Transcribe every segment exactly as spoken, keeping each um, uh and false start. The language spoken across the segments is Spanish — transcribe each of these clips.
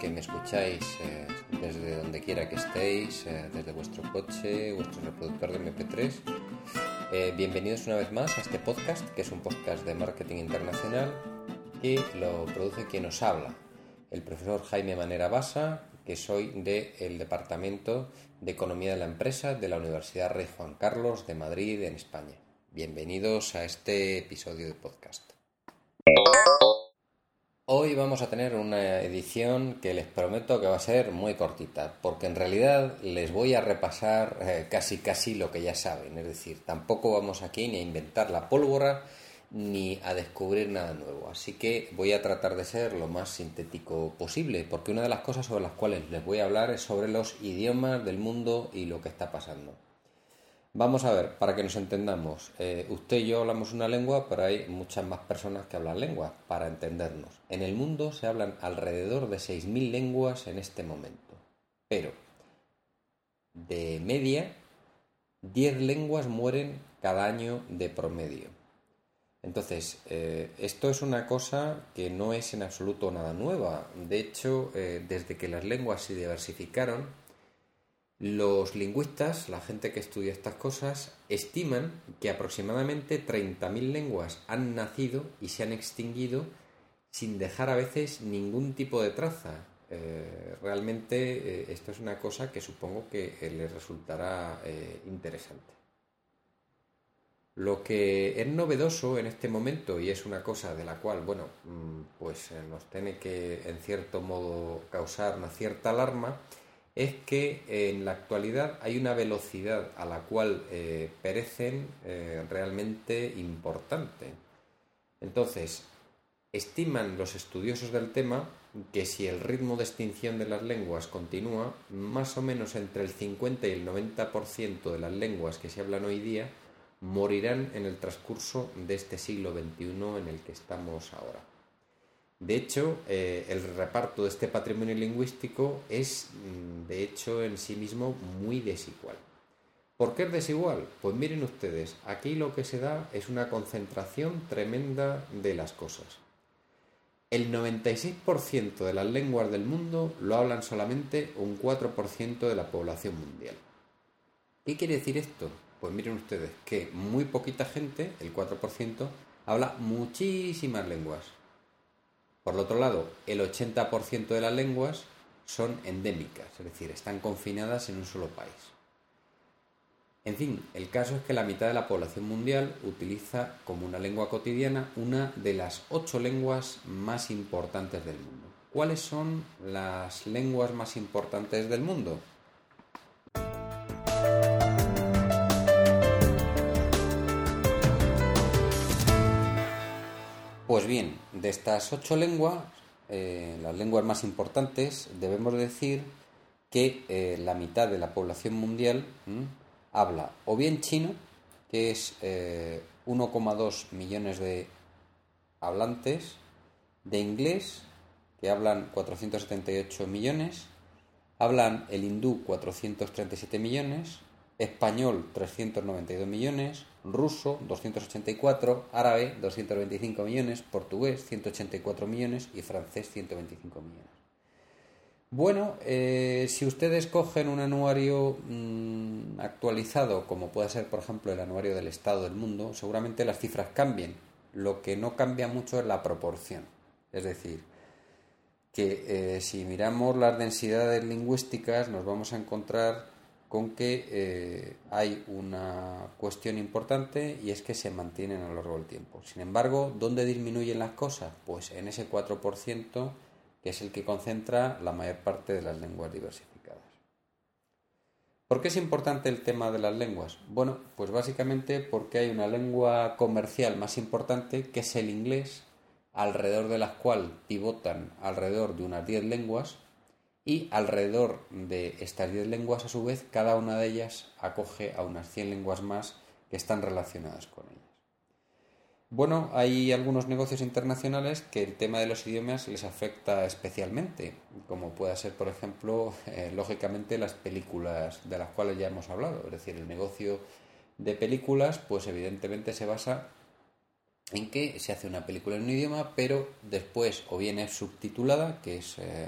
que me escucháis eh, desde donde quiera que estéis, eh, desde vuestro coche, vuestro reproductor de eme pe tres. Eh, bienvenidos una vez más a este podcast, que es un podcast de marketing internacional y lo produce quien os habla, el profesor Jaime Manera Basa, que soy del Departamento de Economía de la Empresa de la Universidad Rey Juan Carlos de Madrid, en España. Bienvenidos a este episodio de podcast. Hoy vamos a tener una edición que les prometo que va a ser muy cortita, porque en realidad les voy a repasar eh, casi casi lo que ya saben. Es decir, tampoco vamos aquí ni a inventar la pólvora ni a descubrir nada nuevo. Así que voy a tratar de ser lo más sintético posible, porque una de las cosas sobre las cuales les voy a hablar es sobre los idiomas del mundo y lo que está pasando. Vamos a ver, para que nos entendamos, eh, usted y yo hablamos una lengua, pero hay muchas más personas que hablan lenguas, para entendernos. En el mundo se hablan alrededor de seis mil lenguas en este momento, pero de media, diez lenguas mueren cada año de promedio. Entonces, eh, esto es una cosa que no es en absoluto nada nueva. De hecho, eh, desde que las lenguas se diversificaron, los lingüistas, la gente que estudia estas cosas, estiman que aproximadamente treinta mil lenguas han nacido y se han extinguido sin dejar a veces ningún tipo de traza. Eh, realmente eh, esto es una cosa que supongo que eh, les resultará eh, interesante. Lo que es novedoso en este momento, y es una cosa de la cual, bueno, pues eh, nos tiene que en cierto modo causar una cierta alarma, es que en la actualidad hay una velocidad a la cual eh, perecen eh, realmente importante. Entonces, estiman los estudiosos del tema que si el ritmo de extinción de las lenguas continúa, más o menos entre el cincuenta y el noventa por ciento de las lenguas que se hablan hoy día morirán en el transcurso de este siglo veintiuno en el que estamos ahora. De hecho, eh, el reparto de este patrimonio lingüístico es, de hecho, en sí mismo muy desigual. ¿Por qué es desigual? Pues miren ustedes, aquí lo que se da es una concentración tremenda de las cosas. El noventa y seis por ciento de las lenguas del mundo lo hablan solamente un cuatro por ciento de la población mundial. ¿Qué quiere decir esto? Pues miren ustedes que muy poquita gente, el cuatro por ciento, habla muchísimas lenguas. Por el otro lado, el ochenta por ciento de las lenguas son endémicas, es decir, están confinadas en un solo país. En fin, el caso es que la mitad de la población mundial utiliza como una lengua cotidiana una de las ocho lenguas más importantes del mundo. ¿Cuáles son las lenguas más importantes del mundo? Pues bien, de estas ocho lenguas, eh, las lenguas más importantes, debemos decir que eh, la mitad de la población mundial ¿m? habla o bien chino, que es eh, uno coma dos millones de hablantes, de inglés, que hablan cuatrocientos setenta y ocho millones, hablan el hindú cuatrocientos treinta y siete millones, español trescientos noventa y dos millones, ruso doscientos ochenta y cuatro, árabe doscientos veinticinco millones, portugués ciento ochenta y cuatro millones y francés ciento veinticinco millones. Bueno, eh, si ustedes cogen un anuario mmm, actualizado, como puede ser por ejemplo el anuario del Estado del Mundo, seguramente las cifras cambien. Lo que no cambia mucho es la proporción. Es decir, que eh, si miramos las densidades lingüísticas nos vamos a encontrar con que eh, hay una cuestión importante, y es que se mantienen a lo largo del tiempo. Sin embargo, ¿dónde disminuyen las cosas? Pues en ese cuatro por ciento, que es el que concentra la mayor parte de las lenguas diversificadas. ¿Por qué es importante el tema de las lenguas? Bueno, pues básicamente porque hay una lengua comercial más importante, que es el inglés, alrededor de las cuales pivotan alrededor de unas diez lenguas, y alrededor de estas diez lenguas, a su vez, cada una de ellas acoge a unas cien lenguas más que están relacionadas con ellas. Bueno, hay algunos negocios internacionales que el tema de los idiomas les afecta especialmente, como puede ser, por ejemplo, eh, lógicamente las películas de las cuales ya hemos hablado. Es decir, el negocio de películas, pues evidentemente se basa en que se hace una película en un idioma, pero después o bien es subtitulada, que es... Eh,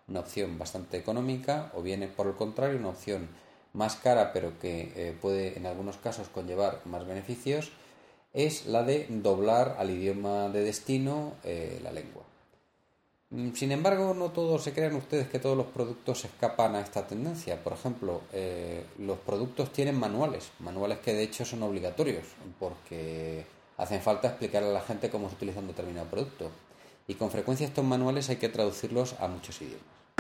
una opción bastante económica, o bien por el contrario una opción más cara pero que eh, puede en algunos casos conllevar más beneficios, es la de doblar al idioma de destino eh, la lengua. Sin embargo, no todos se crean ustedes que todos los productos escapan a esta tendencia. Por ejemplo, eh, los productos tienen manuales, manuales que de hecho son obligatorios, porque hacen falta explicarle a la gente cómo se utiliza un determinado producto. Y con frecuencia estos manuales hay que traducirlos a muchos idiomas.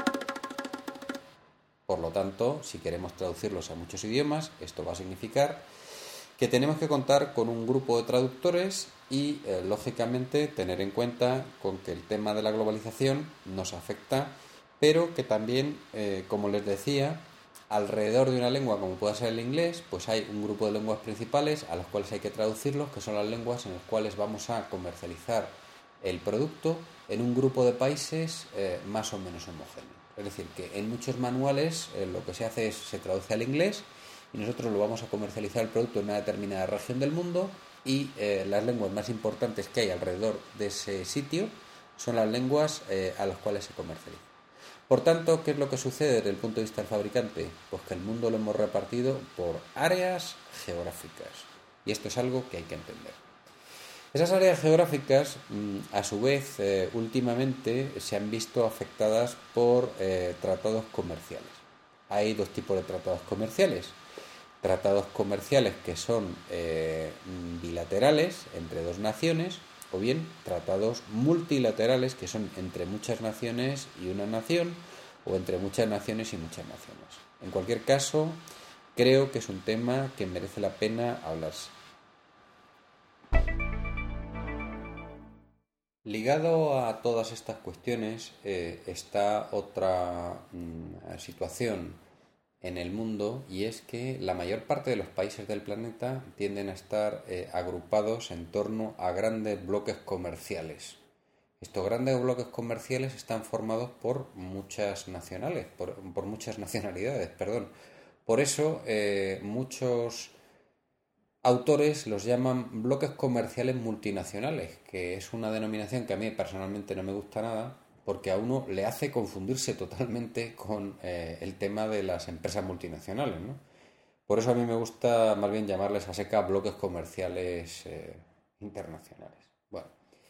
Por lo tanto, si queremos traducirlos a muchos idiomas, esto va a significar que tenemos que contar con un grupo de traductores y, eh, lógicamente, tener en cuenta con que el tema de la globalización nos afecta, pero que también, eh, como les decía, alrededor de una lengua como pueda ser el inglés, pues hay un grupo de lenguas principales a las cuales hay que traducirlos, que son las lenguas en las cuales vamos a comercializar el producto en un grupo de países eh, más o menos homogéneo. Es decir, que en muchos manuales eh, lo que se hace es se traduce al inglés y nosotros lo vamos a comercializar el producto en una determinada región del mundo y eh, las lenguas más importantes que hay alrededor de ese sitio son las lenguas eh, a las cuales se comercializa. Por tanto, ¿qué es lo que sucede desde el punto de vista del fabricante? Pues que el mundo lo hemos repartido por áreas geográficas y esto es algo que hay que entender. Esas áreas geográficas, a su vez, eh, últimamente se han visto afectadas por eh, tratados comerciales. Hay dos tipos de tratados comerciales. Tratados comerciales que son eh, bilaterales entre dos naciones, o bien tratados multilaterales que son entre muchas naciones y una nación, o entre muchas naciones y muchas naciones. En cualquier caso, creo que es un tema que merece la pena hablarse. Ligado a todas estas cuestiones eh, está otra mm, situación en el mundo, y es que la mayor parte de los países del planeta tienden a estar eh, agrupados en torno a grandes bloques comerciales. Estos grandes bloques comerciales están formados por muchas nacionales, por, por muchas nacionalidades, perdón. Por eso eh, muchos autores los llaman bloques comerciales multinacionales, que es una denominación que a mí personalmente no me gusta nada, porque a uno le hace confundirse totalmente con eh, el tema de las empresas multinacionales, ¿no? Por eso a mí me gusta más bien llamarles a seca bloques comerciales eh, internacionales. Bueno,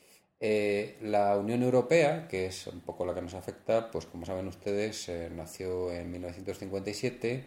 eh, la Unión Europea, que es un poco la que nos afecta, pues como saben ustedes, eh, nació en mil novecientos cincuenta y siete,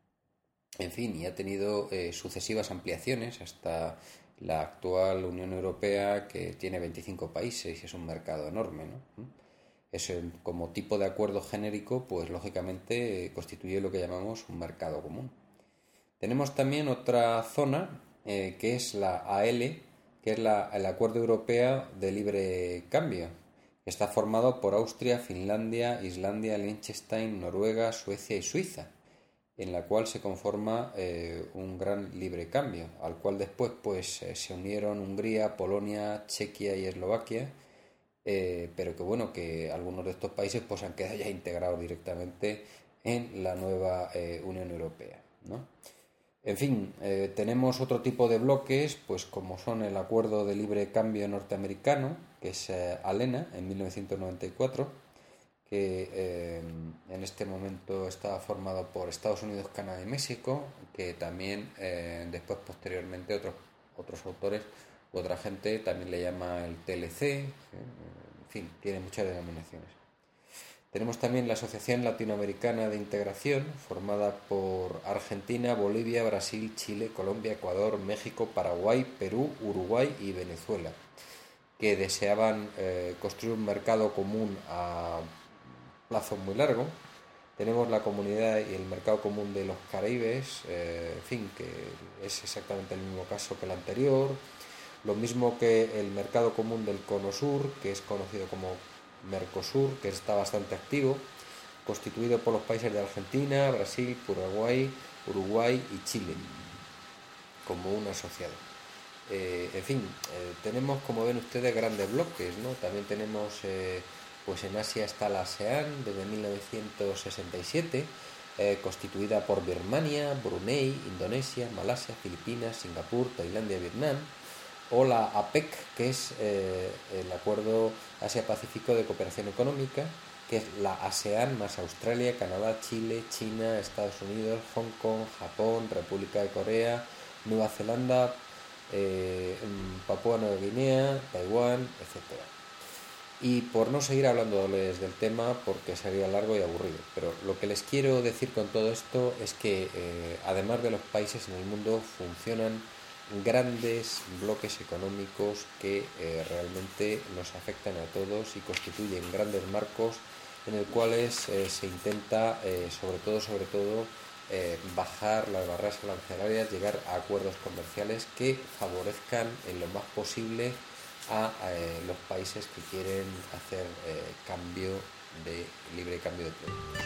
en fin, y ha tenido eh, sucesivas ampliaciones hasta la actual Unión Europea, que tiene veinticinco países y es un mercado enorme, ¿no? Eso, como tipo de acuerdo genérico, pues lógicamente constituye lo que llamamos un mercado común. Tenemos también otra zona eh, que es la A L, que es la, el Acuerdo Europeo de Libre Cambio, que está formado por Austria, Finlandia, Islandia, Liechtenstein, Noruega, Suecia y Suiza, en la cual se conforma eh, un gran libre cambio, al cual después pues eh, se unieron Hungría, Polonia, Chequia y Eslovaquia. Eh, pero que bueno, que algunos de estos países pues han quedado ya integrados directamente en la nueva eh, Unión Europea, ¿no? En fin, eh, tenemos otro tipo de bloques, pues como son el Acuerdo de Libre Cambio Norteamericano, que es eh, ALENA, en mil novecientos noventa y cuatro, que eh, en este momento está formado por Estados Unidos, Canadá y México, que también eh, después posteriormente otros, otros autores otra gente también le llama el T L C, en fin, tiene muchas denominaciones. Tenemos también la Asociación Latinoamericana de Integración, formada por Argentina, Bolivia, Brasil, Chile, Colombia, Ecuador, México, Paraguay, Perú, Uruguay y Venezuela, que deseaban eh, construir un mercado común a plazo muy largo. Tenemos la Comunidad y el Mercado Común de los Caribes, eh, en fin, que es exactamente el mismo caso que el anterior. Lo mismo que el Mercado Común del Cono Sur, que es conocido como Mercosur, que está bastante activo, constituido por los países de Argentina, Brasil, Paraguay, Uruguay y Chile, como un asociado. Eh, en fin, eh, tenemos, como ven ustedes, grandes bloques, ¿no? También tenemos, eh, pues en Asia está la ASEAN desde mil novecientos sesenta y siete, eh, constituida por Birmania, Brunei, Indonesia, Malasia, Filipinas, Singapur, Tailandia y Vietnam. O la A P E C, que es eh, el Acuerdo Asia-Pacífico de Cooperación Económica, que es la ASEAN más Australia, Canadá, Chile, China, Estados Unidos, Hong Kong, Japón, República de Corea, Nueva Zelanda, eh, Papúa Nueva Guinea, Taiwán, etcétera. Y por no seguir hablándoles del tema, porque sería largo y aburrido, pero lo que les quiero decir con todo esto es que eh, además de los países en el mundo funcionan grandes bloques económicos que eh, realmente nos afectan a todos y constituyen grandes marcos en los cuales eh, se intenta eh, sobre todo sobre todo eh, bajar las barreras arancelarias, llegar a acuerdos comerciales que favorezcan en lo más posible a eh, los países que quieren hacer eh, cambio de libre cambio de productos.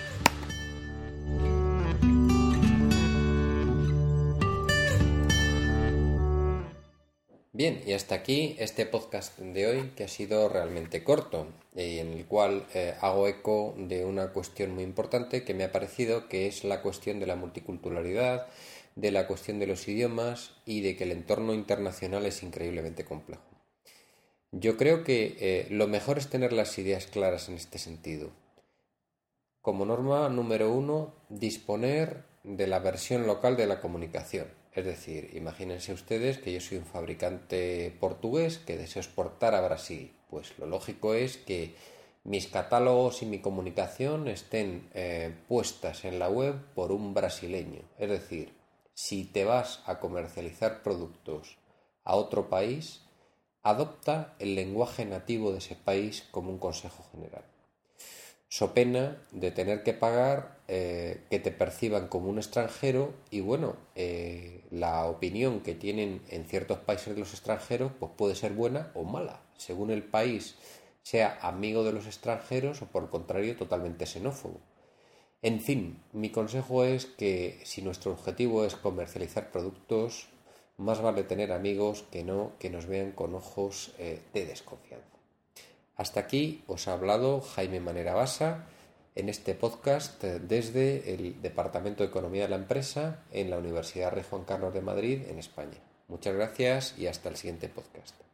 Bien, y hasta aquí este podcast de hoy, que ha sido realmente corto y en el cual eh, hago eco de una cuestión muy importante que me ha parecido, que es la cuestión de la multiculturalidad, de la cuestión de los idiomas y de que el entorno internacional es increíblemente complejo. Yo creo que eh, lo mejor es tener las ideas claras en este sentido. Como norma número uno, disponer de la versión local de la comunicación. Es decir, imagínense ustedes que yo soy un fabricante portugués que deseo exportar a Brasil. Pues lo lógico es que mis catálogos y mi comunicación estén eh, puestas en la web por un brasileño. Es decir, si te vas a comercializar productos a otro país, adopta el lenguaje nativo de ese país como un consejo general. So pena de tener que pagar eh, que te perciban como un extranjero y bueno, eh, la opinión que tienen en ciertos países de los extranjeros pues puede ser buena o mala, según el país sea amigo de los extranjeros o por el contrario totalmente xenófobo. En fin, mi consejo es que si nuestro objetivo es comercializar productos, más vale tener amigos que no que nos vean con ojos eh, de desconfianza. Hasta aquí os ha hablado Jaime Manera Basa en este podcast desde el Departamento de Economía de la Empresa en la Universidad Rey Juan Carlos de Madrid, en España. Muchas gracias y hasta el siguiente podcast.